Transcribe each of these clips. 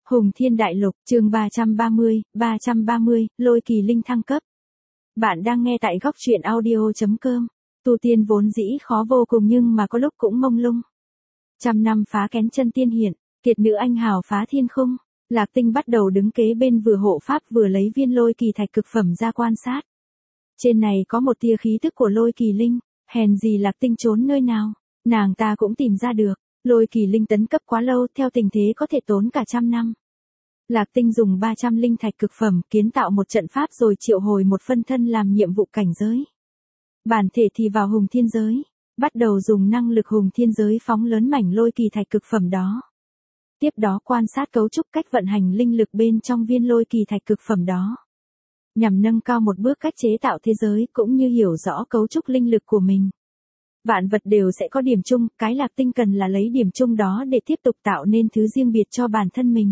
Hùng Thiên Đại Lục, chương 330, Lôi Kỳ Linh thăng cấp. Bạn đang nghe tại góc truyện audio.com. Tu tiên vốn dĩ khó vô cùng nhưng mà có lúc cũng mông lung. Trăm năm phá kén chân tiên hiện, kiệt nữ anh hào phá thiên khung. Lạc Tinh bắt đầu đứng kế bên vừa hộ pháp vừa lấy viên lôi kỳ thạch cực phẩm ra quan sát. Trên này có một tia khí tức của lôi kỳ linh, hèn gì Lạc Tinh trốn nơi nào, nàng ta cũng tìm ra được. Lôi kỳ linh tấn cấp quá lâu, theo tình thế có thể tốn cả trăm năm. Lạc Tinh dùng 300 linh thạch cực phẩm kiến tạo một trận pháp rồi triệu hồi một phân thân làm nhiệm vụ cảnh giới. Bản thể thì vào hùng thiên giới, bắt đầu dùng năng lực hùng thiên giới phóng lớn mảnh lôi kỳ thạch cực phẩm đó. Tiếp đó quan sát cấu trúc cách vận hành linh lực bên trong viên lôi kỳ thạch cực phẩm đó. Nhằm nâng cao một bước cách chế tạo thế giới cũng như hiểu rõ cấu trúc linh lực của mình. Vạn vật đều sẽ có điểm chung, cái Lạc Tinh cần là lấy điểm chung đó để tiếp tục tạo nên thứ riêng biệt cho bản thân mình.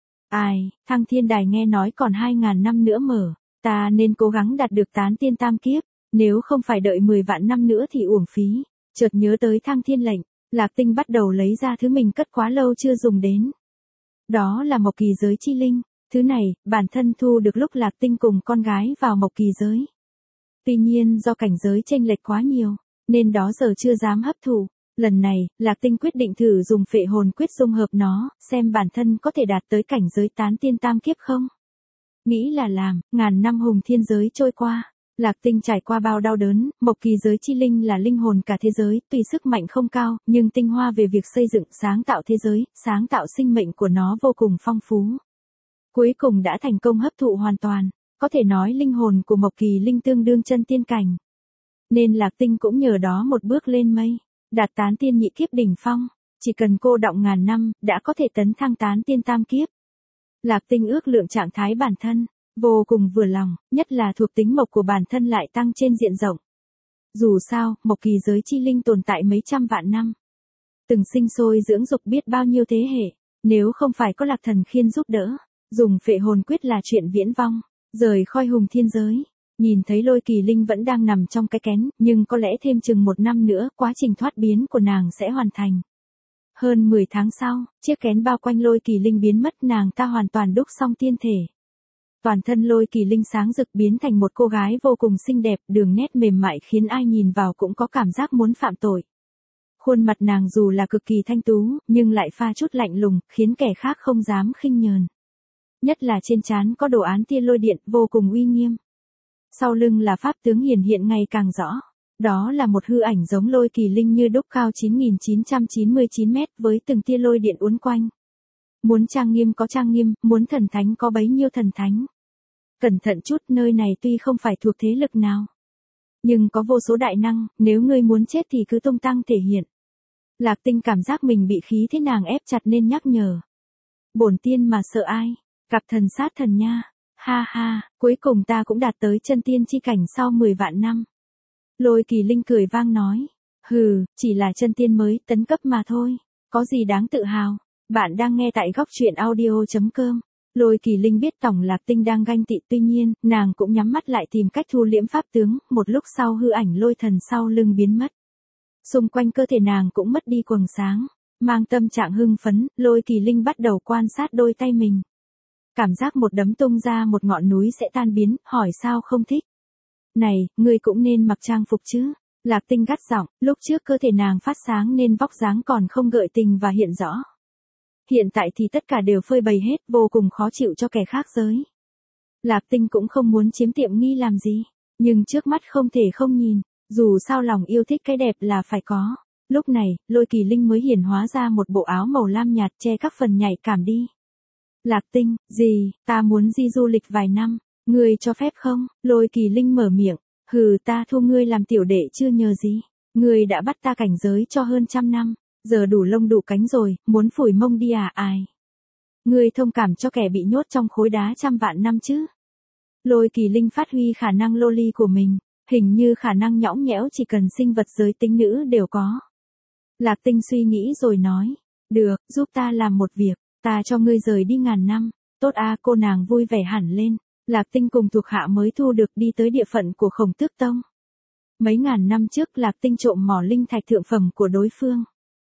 Ai, Thăng Thiên Đài nghe nói còn 2.000 năm nữa mở, ta nên cố gắng đạt được tán tiên tam kiếp, nếu không phải đợi 10 vạn năm nữa thì uổng phí. Chợt nhớ tới Thăng Thiên lệnh, Lạc Tinh bắt đầu lấy ra thứ mình cất quá lâu chưa dùng đến. Đó là Mộc Kỳ giới chi linh, thứ này, bản thân thu được lúc Lạc Tinh cùng con gái vào Mộc Kỳ giới. Tuy nhiên do cảnh giới chênh lệch quá nhiều, nên đó giờ chưa dám hấp thụ. Lần này, Lạc Tinh quyết định thử dùng phệ hồn quyết dung hợp nó, xem bản thân có thể đạt tới cảnh giới tán tiên tam kiếp không. Nghĩ là làm, ngàn năm hùng thiên giới trôi qua, Lạc Tinh trải qua bao đau đớn, Mộc Kỳ giới chi linh là linh hồn cả thế giới, tuy sức mạnh không cao, nhưng tinh hoa về việc xây dựng, sáng tạo thế giới, sáng tạo sinh mệnh của nó vô cùng phong phú. Cuối cùng đã thành công hấp thụ hoàn toàn, có thể nói linh hồn của Mộc Kỳ linh tương đương chân tiên cảnh. Nên Lạc Tinh cũng nhờ đó một bước lên mây, đạt tán tiên nhị kiếp đỉnh phong, chỉ cần cô đọng ngàn năm, đã có thể tấn thăng tán tiên tam kiếp. Lạc Tinh ước lượng trạng thái bản thân, vô cùng vừa lòng, nhất là thuộc tính mộc của bản thân lại tăng trên diện rộng. Dù sao, Mộc Kỳ giới chi linh tồn tại mấy trăm vạn năm, từng sinh sôi dưỡng dục biết bao nhiêu thế hệ, nếu không phải có Lạc Thần Khiên giúp đỡ, dùng phệ hồn quyết là chuyện viễn vong, rời khỏi hùng thiên giới. Nhìn thấy lôi kỳ linh vẫn đang nằm trong cái kén, nhưng có lẽ thêm chừng 1 năm nữa, quá trình thoát biến của nàng sẽ hoàn thành. Hơn 10 tháng sau, chiếc kén bao quanh lôi kỳ linh biến mất, nàng ta hoàn toàn đúc xong tiên thể. Toàn thân lôi kỳ linh sáng rực biến thành một cô gái vô cùng xinh đẹp, đường nét mềm mại khiến ai nhìn vào cũng có cảm giác muốn phạm tội. Khuôn mặt nàng dù là cực kỳ thanh tú, nhưng lại pha chút lạnh lùng, khiến kẻ khác không dám khinh nhờn. Nhất là trên trán có đồ án tia lôi điện, vô cùng uy nghiêm. Sau lưng là pháp tướng hiển hiện ngày càng rõ. Đó là một hư ảnh giống lôi kỳ linh như đúc cao 9.999 mét với từng tia lôi điện uốn quanh. Muốn trang nghiêm có trang nghiêm, muốn thần thánh có bấy nhiêu thần thánh. Cẩn thận chút, nơi này tuy không phải thuộc thế lực nào, nhưng có vô số đại năng, nếu ngươi muốn chết thì cứ tung tăng thể hiện. Lạc Tinh cảm giác mình bị khí thế nàng ép chặt nên nhắc nhở. Bổn tiên mà sợ ai, gặp thần sát thần nha. Ha ha, cuối cùng ta cũng đạt tới chân tiên chi cảnh sau 10 vạn năm. Lôi kỳ linh cười vang nói. Hừ, chỉ là chân tiên mới tấn cấp mà thôi, có gì đáng tự hào. Bạn đang nghe tại góc truyện audio.com. Lôi kỳ linh biết tổng Lạc Tinh đang ganh tị, tuy nhiên, nàng cũng nhắm mắt lại tìm cách thu liễm pháp tướng, một lúc sau hư ảnh lôi thần sau lưng biến mất. Xung quanh cơ thể nàng cũng mất đi quầng sáng, mang tâm trạng hưng phấn, lôi kỳ linh bắt đầu quan sát đôi tay mình. Cảm giác một đấm tung ra một ngọn núi sẽ tan biến, hỏi sao không thích. Này, ngươi cũng nên mặc trang phục chứ. Lạc Tinh gắt giọng, lúc trước cơ thể nàng phát sáng nên vóc dáng còn không gợi tình và hiện rõ. Hiện tại thì tất cả đều phơi bày hết, vô cùng khó chịu cho kẻ khác giới. Lạc Tinh cũng không muốn chiếm tiệm nghi làm gì, nhưng trước mắt không thể không nhìn, dù sao lòng yêu thích cái đẹp là phải có. Lúc này, lôi kỳ linh mới hiển hóa ra một bộ áo màu lam nhạt che các phần nhạy cảm đi. Lạc Tinh, gì, ta muốn đi du lịch vài năm, ngươi cho phép không? Lôi kỳ linh mở miệng, hừ, ta thu ngươi làm tiểu đệ chưa nhờ gì. Ngươi đã bắt ta cảnh giới cho hơn 100 năm, giờ đủ lông đủ cánh rồi, muốn phủi mông đi à ai? Ngươi thông cảm cho kẻ bị nhốt trong khối đá 100 vạn năm chứ? Lôi kỳ linh phát huy khả năng loli của mình, hình như khả năng nhõng nhẽo chỉ cần sinh vật giới tính nữ đều có. Lạc Tinh suy nghĩ rồi nói, được, giúp ta làm một việc. Ta cho ngươi rời đi ngàn năm, tốt à, cô nàng vui vẻ hẳn lên. Lạc Tinh cùng thuộc hạ mới thu được đi tới địa phận của Khổng Tước Tông. Mấy ngàn năm trước Lạc Tinh trộm mỏ linh thạch thượng phẩm của đối phương.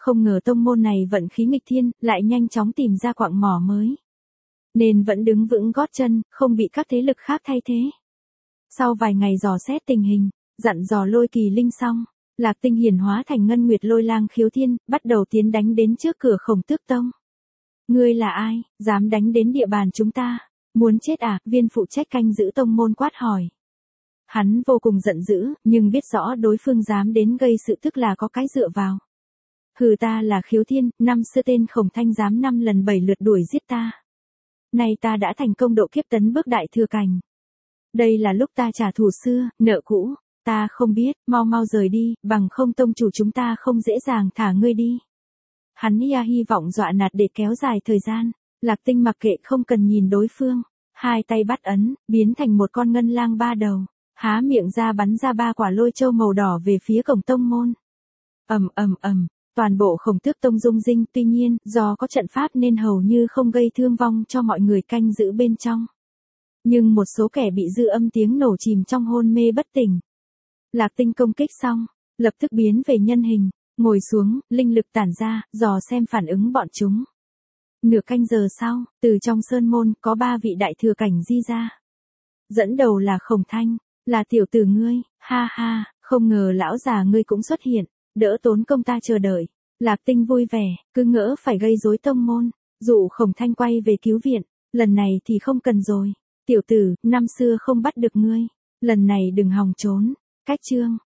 Không ngờ tông môn này vận khí nghịch thiên, lại nhanh chóng tìm ra quặng mỏ mới. Nên vẫn đứng vững gót chân, không bị các thế lực khác thay thế. Sau vài ngày dò xét tình hình, dặn dò Lôi Kỳ Linh xong, Lạc Tinh hiển hóa thành Ngân Nguyệt Lôi Lang Khiếu Thiên, bắt đầu tiến đánh đến trước cửa Khổng Tước Tông. Ngươi là ai, dám đánh đến địa bàn chúng ta? Muốn chết à? Viên phụ trách canh giữ tông môn quát hỏi. Hắn vô cùng giận dữ, nhưng biết rõ đối phương dám đến gây sự tức là có cái dựa vào. Hừ, ta là Khiếu Thiên, năm xưa tên Khổng Thanh dám 5 lần 7 lượt đuổi giết ta. Nay ta đã thành công độ kiếp tấn bước đại thừa cảnh. Đây là lúc ta trả thù xưa, nợ cũ. Ta không biết, mau mau rời đi, bằng không tông chủ chúng ta không dễ dàng thả ngươi đi. Hắn hy vọng dọa nạt để kéo dài thời gian. Lạc Tinh mặc kệ, không cần nhìn đối phương. Hai tay bắt ấn, biến thành một con ngân lang 3 đầu. Há miệng ra bắn ra 3 quả lôi châu màu đỏ về phía cổng tông môn. Ầm ầm ầm, toàn bộ Khổng Tước Tông rung rinh, tuy nhiên, do có trận pháp nên hầu như không gây thương vong cho mọi người canh giữ bên trong. Nhưng một số kẻ bị dư âm tiếng nổ chìm trong hôn mê bất tỉnh. Lạc Tinh công kích xong, lập tức biến về nhân hình, ngồi xuống, linh lực tản ra, dò xem phản ứng bọn chúng. Nửa canh giờ sau, từ trong sơn môn có 3 vị đại thừa cảnh di ra. Dẫn đầu là Khổng Thanh, là tiểu tử ngươi, ha ha, không ngờ lão già ngươi cũng xuất hiện, đỡ tốn công ta chờ đợi. Lạc Tinh vui vẻ, cứ ngỡ phải gây rối tông môn, dụ Khổng Thanh quay về cứu viện, lần này thì không cần rồi. Tiểu tử, năm xưa không bắt được ngươi, lần này đừng hòng trốn. Cách chương